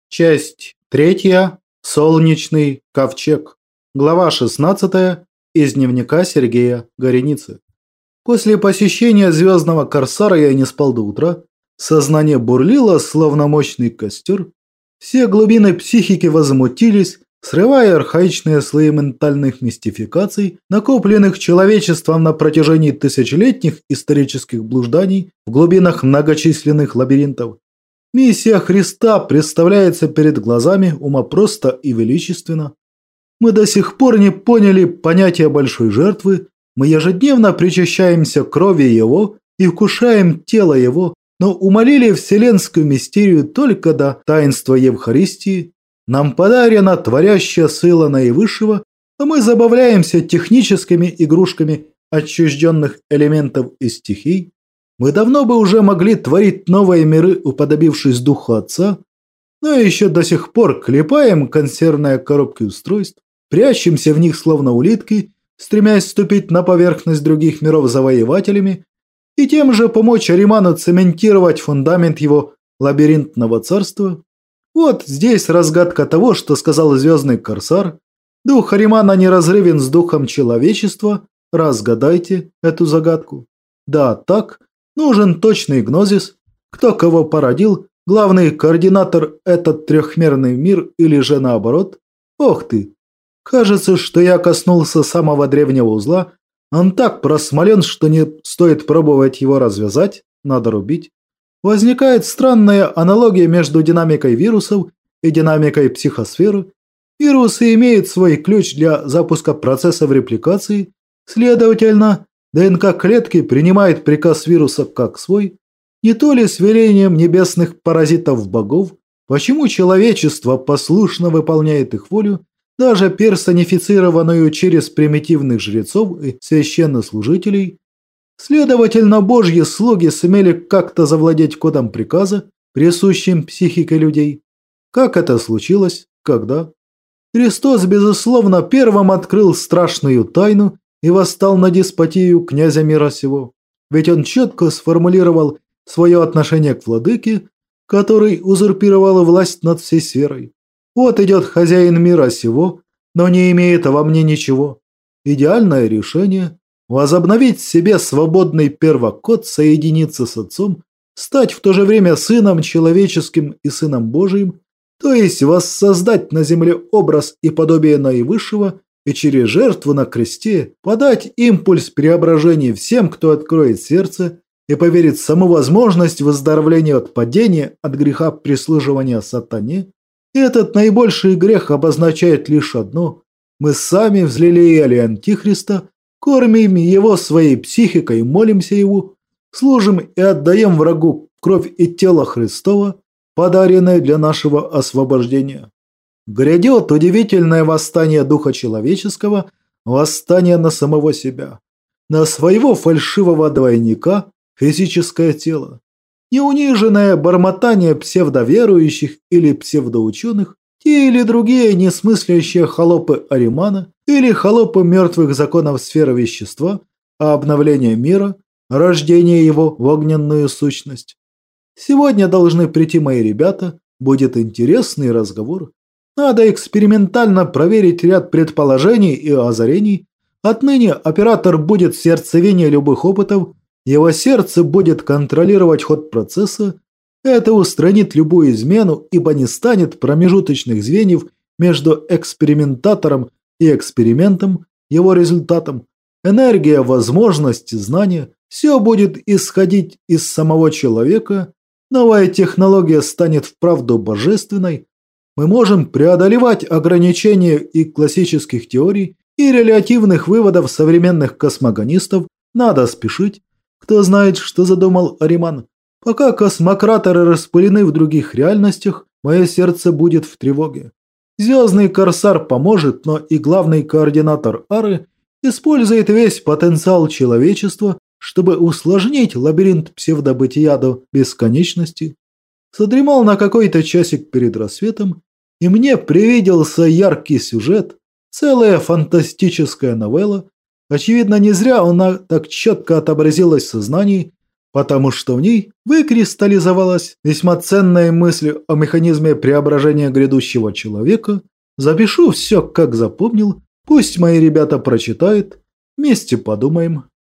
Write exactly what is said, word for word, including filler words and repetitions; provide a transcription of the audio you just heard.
Часть третья. Солнечный ковчег. Глава шестнадцатая. Из дневника Сергея Гореницы. После посещения Звездного Корсара я не спал до утра. Сознание бурлило, словно мощный костер. Все глубины психики возмутились, срывая архаичные слои ментальных мистификаций, накопленных человечеством на протяжении тысячелетних исторических блужданий в глубинах многочисленных лабиринтов. Миссия Христа представляется перед глазами ума просто и величественно. Мы до сих пор не поняли понятия большой жертвы, мы ежедневно причащаемся крови Его и вкушаем тело Его, но умолили вселенскую мистерию только до таинства Евхаристии. Нам подарена творящая сила наивысшего, а мы забавляемся техническими игрушками отчужденных элементов и стихий. Мы давно бы уже могли творить новые миры, уподобившись духу Отца, но еще до сих пор клепаем консервные коробки устройств, прячемся в них словно улитки, стремясь вступить на поверхность других миров завоевателями и тем же помочь Ариману цементировать фундамент его лабиринтного царства. Вот здесь разгадка того, что сказал Звездный Корсар. Дух Аримана неразрывен с духом человечества. Разгадайте эту загадку. Да, так. Нужен точный гнозис, кто кого породил, главный координатор этот трехмерный мир или же наоборот. Ох ты! Кажется, что я коснулся самого древнего узла. Он так просмолен, что не стоит пробовать его развязать, надо рубить. Возникает странная аналогия между динамикой вирусов и динамикой психосферы. Вирусы имеют свой ключ для запуска процессов репликации, следовательно, ДНК-клетки принимает приказ вируса как свой, не то ли с велением небесных паразитов-богов, почему человечество послушно выполняет их волю, даже персонифицированную через примитивных жрецов и священнослужителей. Следовательно, божьи слуги сумели как-то завладеть кодом приказа, присущим психике людей. Как это случилось? Когда? Христос, безусловно, первым открыл страшную тайну и восстал на деспотию князя мира сего. Ведь он четко сформулировал свое отношение к владыке, который узурпировал власть над всей сферой. Вот идет хозяин мира сего, но не имеет во мне ничего. Идеальное решение – возобновить в себе свободный первокод, соединиться с Отцом, стать в то же время сыном человеческим и сыном Божиим, то есть воссоздать на земле образ и подобие наивысшего, и через жертву на кресте подать импульс преображения всем, кто откроет сердце и поверит в саму возможность выздоровления от падения, от греха прислуживания сатане. И этот наибольший грех обозначает лишь одно – мы сами взлелеяли Антихриста, кормим его своей психикой, молимся его, служим и отдаем врагу кровь и тело Христова, подаренное для нашего освобождения. Грядет удивительное восстание духа человеческого, восстание на самого себя, на своего фальшивого двойника, физическое тело. Неуниженное бормотание псевдоверующих или псевдоученых, те или другие несмыслящие холопы Аримана или холопы мертвых законов сферы вещества, а обновление мира, рождение его в огненную сущность. Сегодня должны прийти мои ребята, будет интересный разговор. Надо экспериментально проверить ряд предположений и озарений. Отныне оператор будет в сердцевине любых опытов, его сердце будет контролировать ход процесса. Это устранит любую измену, ибо не станет промежуточных звеньев между экспериментатором и экспериментом, его результатом. Энергия, возможности, знания – все будет исходить из самого человека. Новая технология станет вправду божественной. Мы можем преодолевать ограничения и классических теорий, и релятивных выводов современных космогонистов. Надо спешить. Кто знает, что задумал Ариман. Пока космократоры распылены в других реальностях, мое сердце будет в тревоге. Звездный Корсар поможет, но и главный координатор Ары использует весь потенциал человечества, чтобы усложнить лабиринт псевдобытия до бесконечности. Задремал на какой-то часик перед рассветом, и мне привиделся яркий сюжет, целая фантастическая новелла. Очевидно, не зря она так четко отобразилась в сознании, потому что в ней выкристаллизовалась весьма ценная мысль о механизме преображения грядущего человека. Запишу все, как запомнил, пусть мои ребята прочитают, вместе подумаем.